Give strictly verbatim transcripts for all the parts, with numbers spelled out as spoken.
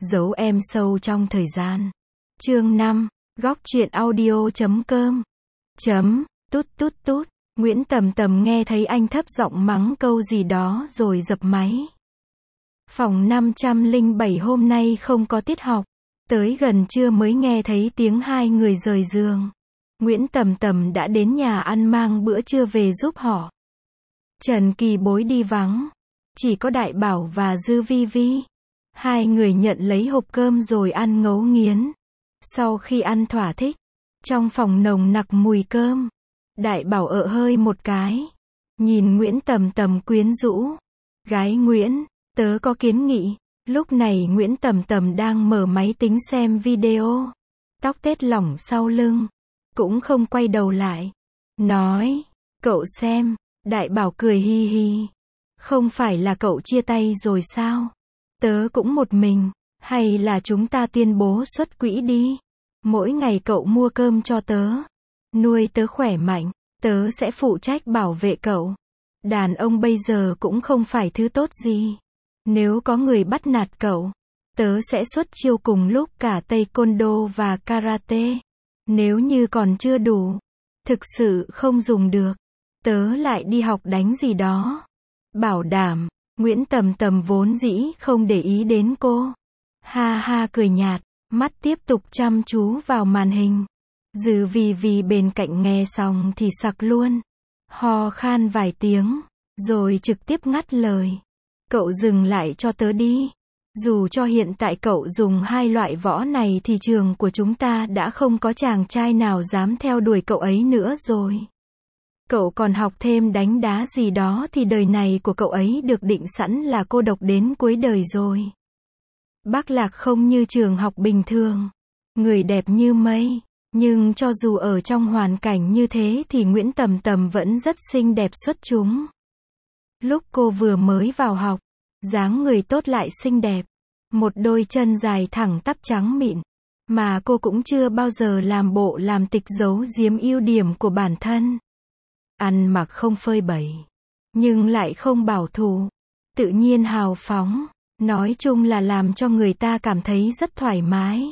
Giấu em sâu trong thời gian. Chương năm, góc truyện audio chấm com. Chấm, tút tút tút. Nguyễn Tầm Tầm nghe thấy anh thấp giọng mắng câu gì đó rồi dập máy. Phòng năm trăm lẻ bảy hôm nay không có tiết học. Tới gần trưa mới nghe thấy tiếng hai người rời giường. Nguyễn Tầm Tầm đã đến nhà ăn mang bữa trưa về giúp họ. Trần Kỳ Bối đi vắng. Chỉ có Đại Bảo và Dư Vi Vi. Hai người nhận lấy hộp cơm rồi ăn ngấu nghiến. Sau khi ăn thỏa thích, trong phòng nồng nặc mùi cơm, Đại Bảo ợ hơi một cái. Nhìn Nguyễn Tầm Tầm quyến rũ. Gái Nguyễn, tớ có kiến nghị. Lúc này Nguyễn Tầm Tầm đang mở máy tính xem video. Tóc tết lỏng sau lưng. Cũng không quay đầu lại. Nói, cậu xem. Đại Bảo cười hi hi. Không phải là cậu chia tay rồi sao? Tớ cũng một mình. Hay là chúng ta tuyên bố xuất quỹ đi. Mỗi ngày cậu mua cơm cho tớ. Nuôi tớ khỏe mạnh. Tớ sẽ phụ trách bảo vệ cậu. Đàn ông bây giờ cũng không phải thứ tốt gì. Nếu có người bắt nạt cậu, tớ sẽ xuất chiêu cùng lúc cả taekwondo và karate. Nếu như còn chưa đủ, thực sự không dùng được, tớ lại đi học đánh gì đó. Bảo đảm. Nguyễn Tầm Tầm vốn dĩ không để ý đến cô. Ha ha cười nhạt, mắt tiếp tục chăm chú vào màn hình. Dư Vi Vi bên cạnh nghe xong thì sặc luôn. Ho khan vài tiếng, rồi trực tiếp ngắt lời. Cậu dừng lại cho tớ đi. Dù cho hiện tại cậu dùng hai loại võ này thì trường của chúng ta đã không có chàng trai nào dám theo đuổi cậu ấy nữa rồi. Cậu còn học thêm đánh đá gì đó thì đời này của cậu ấy được định sẵn là cô độc đến cuối đời rồi. Bác Lạc không như trường học bình thường. Người đẹp như mây. Nhưng cho dù ở trong hoàn cảnh như thế thì Nguyễn Tầm Tầm vẫn rất xinh đẹp xuất chúng. Lúc cô vừa mới vào học, dáng người tốt lại xinh đẹp. Một đôi chân dài thẳng tắp trắng mịn. Mà cô cũng chưa bao giờ làm bộ làm tịch giấu giếm ưu điểm của bản thân. Ăn mặc không phơi bày. Nhưng lại không bảo thủ. Tự nhiên hào phóng. Nói chung là làm cho người ta cảm thấy rất thoải mái.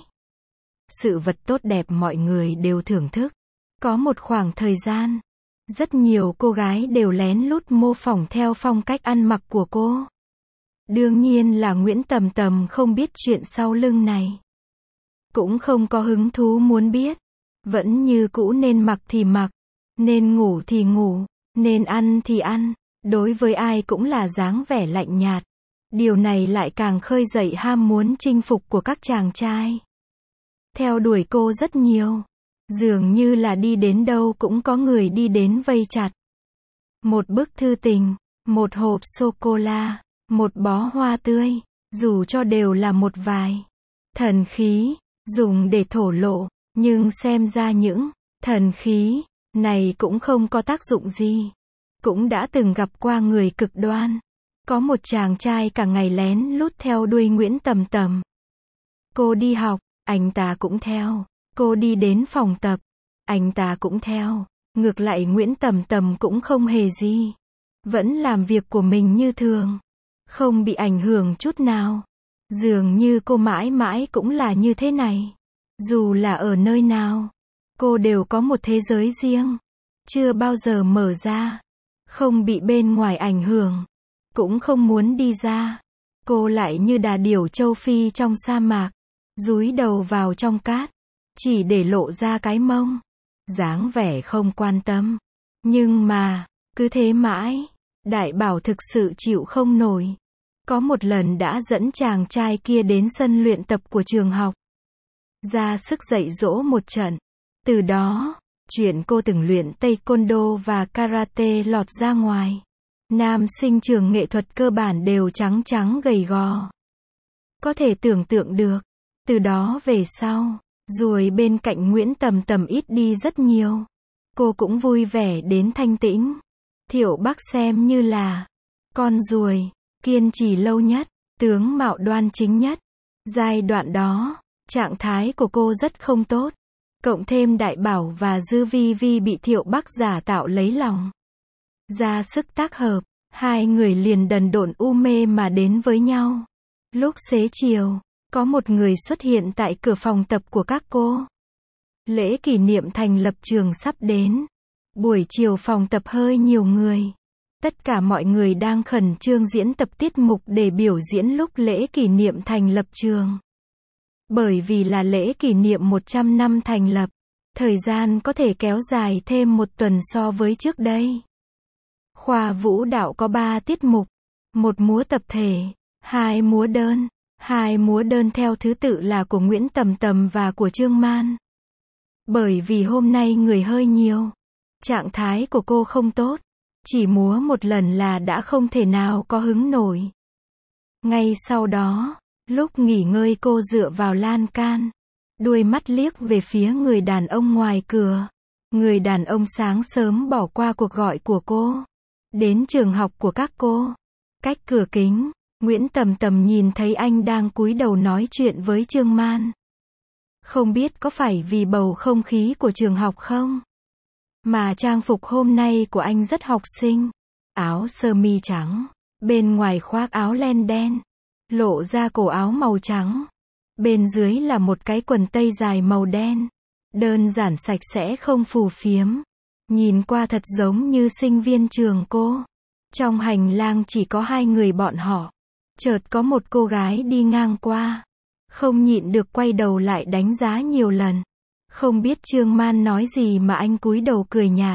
Sự vật tốt đẹp mọi người đều thưởng thức. Có một khoảng thời gian, rất nhiều cô gái đều lén lút mô phỏng theo phong cách ăn mặc của cô. Đương nhiên là Nguyễn Tầm Tầm không biết chuyện sau lưng này. Cũng không có hứng thú muốn biết. Vẫn như cũ nên mặc thì mặc. Nên ngủ thì ngủ. Nên ăn thì ăn. Đối với ai cũng là dáng vẻ lạnh nhạt. Điều này lại càng khơi dậy ham muốn chinh phục của các chàng trai. Theo đuổi cô rất nhiều. Dường như là đi đến đâu cũng có người đi đến vây chặt. Một bức thư tình, một hộp sô-cô-la, một bó hoa tươi, dù cho đều là một vài thần khí, dùng để thổ lộ, nhưng xem ra những thần khí này cũng không có tác dụng gì. Cũng đã từng gặp qua người cực đoan. Có một chàng trai cả ngày lén lút theo đuôi Nguyễn Tầm Tầm. Cô đi học, anh ta cũng theo. Cô đi đến phòng tập, anh ta cũng theo. Ngược lại Nguyễn Tầm Tầm cũng không hề gì. Vẫn làm việc của mình như thường. Không bị ảnh hưởng chút nào. Dường như cô mãi mãi cũng là như thế này. Dù là ở nơi nào, cô đều có một thế giới riêng. Chưa bao giờ mở ra. Không bị bên ngoài ảnh hưởng. Cũng không muốn đi ra. Cô lại như đà điểu châu Phi trong sa mạc. Dúi đầu vào trong cát. Chỉ để lộ ra cái mông. Dáng vẻ không quan tâm. Nhưng mà, cứ thế mãi. Đại Bảo thực sự chịu không nổi. Có một lần đã dẫn chàng trai kia đến sân luyện tập của trường học. Ra sức dạy dỗ một trận. Từ đó, chuyện cô từng luyện taekwondo và karate lọt ra ngoài. Nam sinh trường nghệ thuật cơ bản đều trắng trắng gầy gò. Có thể tưởng tượng được. Từ đó về sau, ruồi bên cạnh Nguyễn Tầm Tầm ít đi rất nhiều. Cô cũng vui vẻ đến thanh tĩnh. Thiệu Bắc xem như là con ruồi, kiên trì lâu nhất, tướng mạo đoan chính nhất. Giai đoạn đó, trạng thái của cô rất không tốt. Cộng thêm Đại Bảo và Dư Vi Vi bị Thiệu Bắc giả tạo lấy lòng. Ra sức tác hợp, hai người liền đần độn u mê mà đến với nhau. Lúc xế chiều, có một người xuất hiện tại cửa phòng tập của các cô. Lễ kỷ niệm thành lập trường sắp đến. Buổi chiều phòng tập hơi nhiều người. Tất cả mọi người đang khẩn trương diễn tập tiết mục để biểu diễn lúc lễ kỷ niệm thành lập trường. Bởi vì là lễ kỷ niệm một trăm năm thành lập, thời gian có thể kéo dài thêm một tuần so với trước đây. Khoa vũ đạo có ba tiết mục, một múa tập thể, hai múa đơn. Hai múa đơn theo thứ tự là của Nguyễn Tầm Tầm và của Trương Man. Bởi vì hôm nay người hơi nhiều, trạng thái của cô không tốt, chỉ múa một lần là đã không thể nào có hứng nổi. Ngay sau đó, lúc nghỉ ngơi cô dựa vào lan can, đuôi mắt liếc về phía người đàn ông ngoài cửa. Người đàn ông sáng sớm bỏ qua cuộc gọi của cô, đến trường học của các cô. Cách cửa kính, Nguyễn Tầm Tầm nhìn thấy anh đang cúi đầu nói chuyện với Trương Man. Không biết có phải vì bầu không khí của trường học không? Mà trang phục hôm nay của anh rất học sinh. Áo sơ mi trắng, bên ngoài khoác áo len đen, lộ ra cổ áo màu trắng. Bên dưới là một cái quần tây dài màu đen. Đơn giản sạch sẽ không phù phiếm. Nhìn qua thật giống như sinh viên trường cô. Trong hành lang chỉ có hai người bọn họ. Chợt có một cô gái đi ngang qua. Không nhịn được quay đầu lại đánh giá nhiều lần. Không biết Trương Man nói gì mà anh cúi đầu cười nhạt.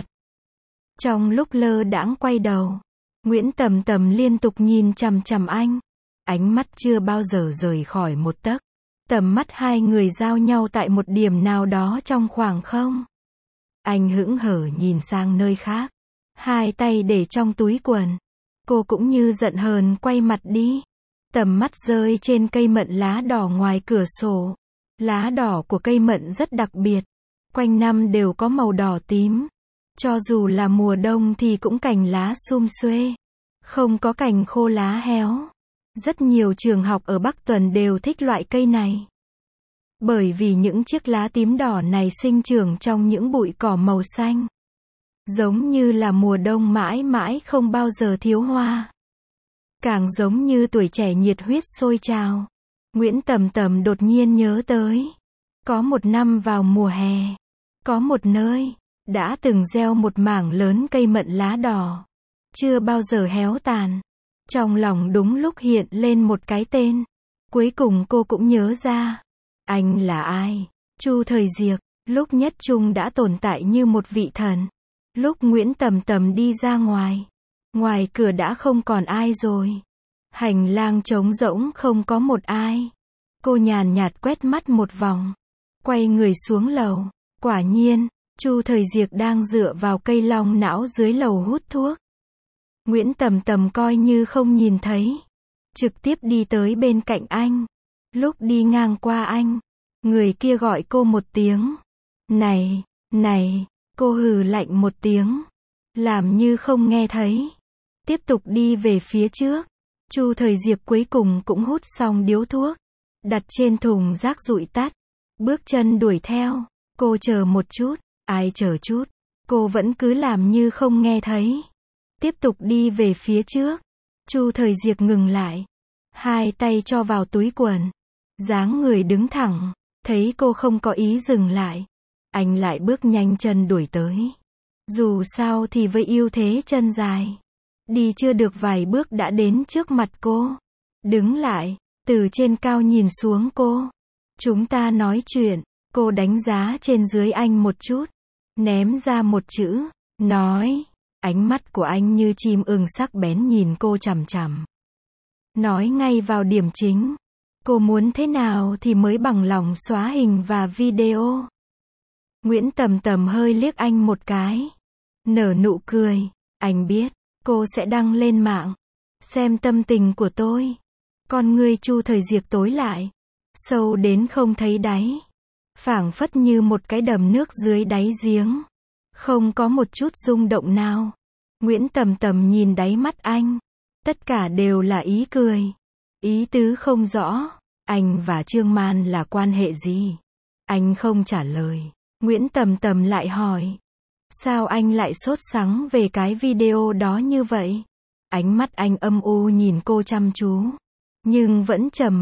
Trong lúc lơ đãng quay đầu, Nguyễn Tầm Tầm liên tục nhìn chằm chằm anh. Ánh mắt chưa bao giờ rời khỏi một tấc. Tầm mắt hai người giao nhau tại một điểm nào đó trong khoảng không. Anh hững hờ nhìn sang nơi khác. Hai tay để trong túi quần. Cô cũng như giận hờn quay mặt đi. Tầm mắt rơi trên cây mận lá đỏ ngoài cửa sổ. Lá đỏ của cây mận rất đặc biệt. Quanh năm đều có màu đỏ tím. Cho dù là mùa đông thì cũng cành lá sum xuê. Không có cành khô lá héo. Rất nhiều trường học ở Bắc Tuần đều thích loại cây này. Bởi vì những chiếc lá tím đỏ này sinh trưởng trong những bụi cỏ màu xanh. Giống như là mùa đông mãi mãi không bao giờ thiếu hoa. Càng giống như tuổi trẻ nhiệt huyết sôi trào. Nguyễn Tầm Tầm đột nhiên nhớ tới. Có một năm vào mùa hè. Có một nơi, đã từng gieo một mảng lớn cây mận lá đỏ. Chưa bao giờ héo tàn. Trong lòng đúng lúc hiện lên một cái tên. Cuối cùng cô cũng nhớ ra. Anh là ai? Chu Thời Diệc. Lúc nhất trung đã tồn tại như một vị thần. Lúc Nguyễn Tầm Tầm đi ra ngoài. Ngoài cửa đã không còn ai rồi. Hành lang trống rỗng không có một ai. Cô nhàn nhạt quét mắt một vòng. Quay người xuống lầu. Quả nhiên, Chu Thời Diệc đang dựa vào cây long não dưới lầu hút thuốc. Nguyễn Tầm Tầm coi như không nhìn thấy. Trực tiếp đi tới bên cạnh anh. Lúc đi ngang qua anh, người kia gọi cô một tiếng. Này, này, cô hừ lạnh một tiếng. Làm như không nghe thấy. Tiếp tục đi về phía trước. Chu Thời Diệc cuối cùng cũng hút xong điếu thuốc. Đặt trên thùng rác rụi tắt. Bước chân đuổi theo. Cô chờ một chút. Ai chờ chút. Cô vẫn cứ làm như không nghe thấy. Tiếp tục đi về phía trước. Chu Thời Diệc ngừng lại. Hai tay cho vào túi quần. Dáng người đứng thẳng. Thấy cô không có ý dừng lại. Anh lại bước nhanh chân đuổi tới. Dù sao thì với ưu thế chân dài. Đi chưa được vài bước đã đến trước mặt cô. Đứng lại. Từ trên cao nhìn xuống cô. Chúng ta nói chuyện. Cô đánh giá trên dưới anh một chút. Ném ra một chữ. Nói. Ánh mắt của anh như chim ưng sắc bén nhìn cô chằm chằm. Nói ngay vào điểm chính. Cô muốn thế nào thì mới bằng lòng xóa hình và video. Nguyễn Tầm Tầm hơi liếc anh một cái. Nở nụ cười. Anh biết, cô sẽ đăng lên mạng. Xem tâm tình của tôi. Con ngươi Chu Thời Diệc tối lại. Sâu đến không thấy đáy. Phảng phất như một cái đầm nước dưới đáy giếng. Không có một chút rung động nào. Nguyễn Tầm Tầm nhìn đáy mắt anh. Tất cả đều là ý cười. Ý tứ không rõ. Anh và Trương Man là quan hệ gì? Anh không trả lời. Nguyễn Tầm Tầm lại hỏi. Sao anh lại sốt sắng về cái video đó như vậy? Ánh mắt anh âm u nhìn cô chăm chú. Nhưng vẫn trầm mặc.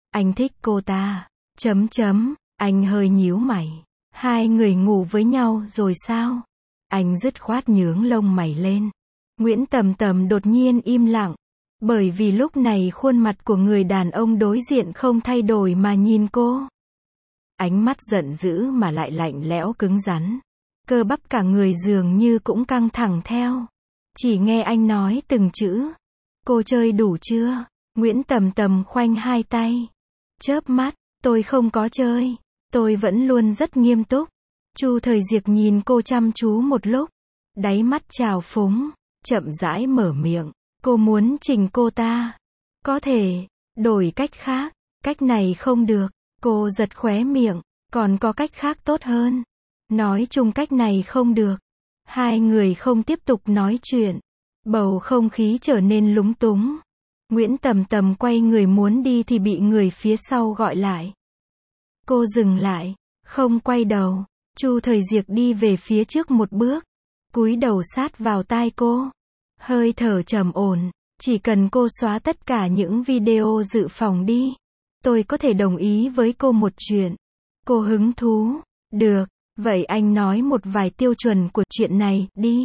Anh thích cô ta. Chấm chấm, anh hơi nhíu mày. Hai người ngủ với nhau rồi sao? Anh dứt khoát nhướng lông mày lên. Nguyễn Tầm Tầm đột nhiên im lặng. Bởi vì lúc này khuôn mặt của người đàn ông đối diện không thay đổi mà nhìn cô. Ánh mắt giận dữ mà lại lạnh lẽo cứng rắn. Cơ bắp cả người dường như cũng căng thẳng theo. Chỉ nghe anh nói từng chữ. Cô chơi đủ chưa? Nguyễn Tầm Tầm khoanh hai tay. Chớp mắt, tôi không có chơi. Tôi vẫn luôn rất nghiêm túc. Chu Thời Diệc nhìn cô chăm chú một lúc. Đáy mắt trào phúng. Chậm rãi mở miệng. Cô muốn chỉnh cô ta. Có thể, đổi cách khác. Cách này không được. Cô giật khóe miệng. Còn có cách khác tốt hơn. Nói chung cách này không được. Hai người không tiếp tục nói chuyện. Bầu không khí trở nên lúng túng. Nguyễn Tầm Tầm quay người muốn đi thì bị người phía sau gọi lại. Cô dừng lại, không quay đầu. Chu Thời Diệc đi về phía trước một bước, cúi đầu sát vào tai cô. Hơi thở trầm ổn, chỉ cần cô xóa tất cả những video dự phòng đi, tôi có thể đồng ý với cô một chuyện. Cô hứng thú. Được, vậy anh nói một vài tiêu chuẩn của chuyện này, đi.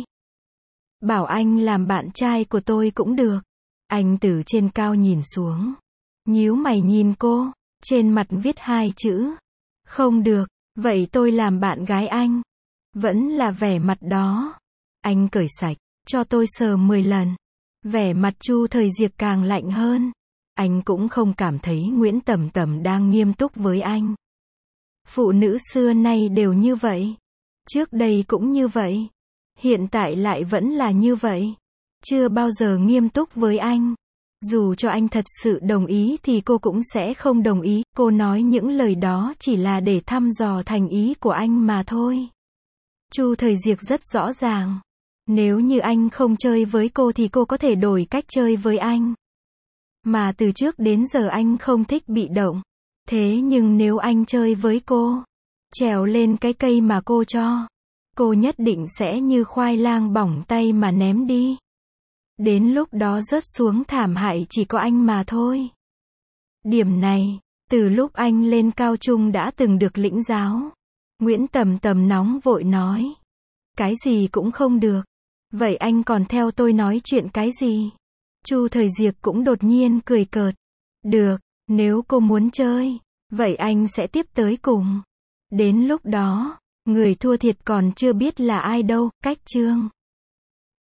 Bảo anh làm bạn trai của tôi cũng được. Anh từ trên cao nhìn xuống. Nhíu mày nhìn cô, trên mặt viết hai chữ. Không được, vậy tôi làm bạn gái anh. Vẫn là vẻ mặt đó. Anh cởi sạch, cho tôi sờ mười lần. Vẻ mặt Chu Thời Diệc càng lạnh hơn. Anh cũng không cảm thấy Nguyễn Tầm Tầm đang nghiêm túc với anh. Phụ nữ xưa nay đều như vậy. Trước đây cũng như vậy. Hiện tại lại vẫn là như vậy. Chưa bao giờ nghiêm túc với anh. Dù cho anh thật sự đồng ý thì cô cũng sẽ không đồng ý. Cô nói những lời đó chỉ là để thăm dò thành ý của anh mà thôi. Chu Thời Diệc rất rõ ràng. Nếu như anh không chơi với cô thì cô có thể đổi cách chơi với anh. Mà từ trước đến giờ anh không thích bị động. Thế nhưng nếu anh chơi với cô, trèo lên cái cây mà cô cho, cô nhất định sẽ như khoai lang bỏng tay mà ném đi. Đến lúc đó rớt xuống thảm hại chỉ có anh mà thôi. Điểm này, từ lúc anh lên cao trung đã từng được lĩnh giáo. Nguyễn Tầm Tầm nóng vội nói. Cái gì cũng không được. Vậy anh còn theo tôi nói chuyện cái gì? Chu Thời Diệc cũng đột nhiên cười cợt. Được, nếu cô muốn chơi, vậy anh sẽ tiếp tới cùng. Đến lúc đó, người thua thiệt còn chưa biết là ai đâu. Cách chương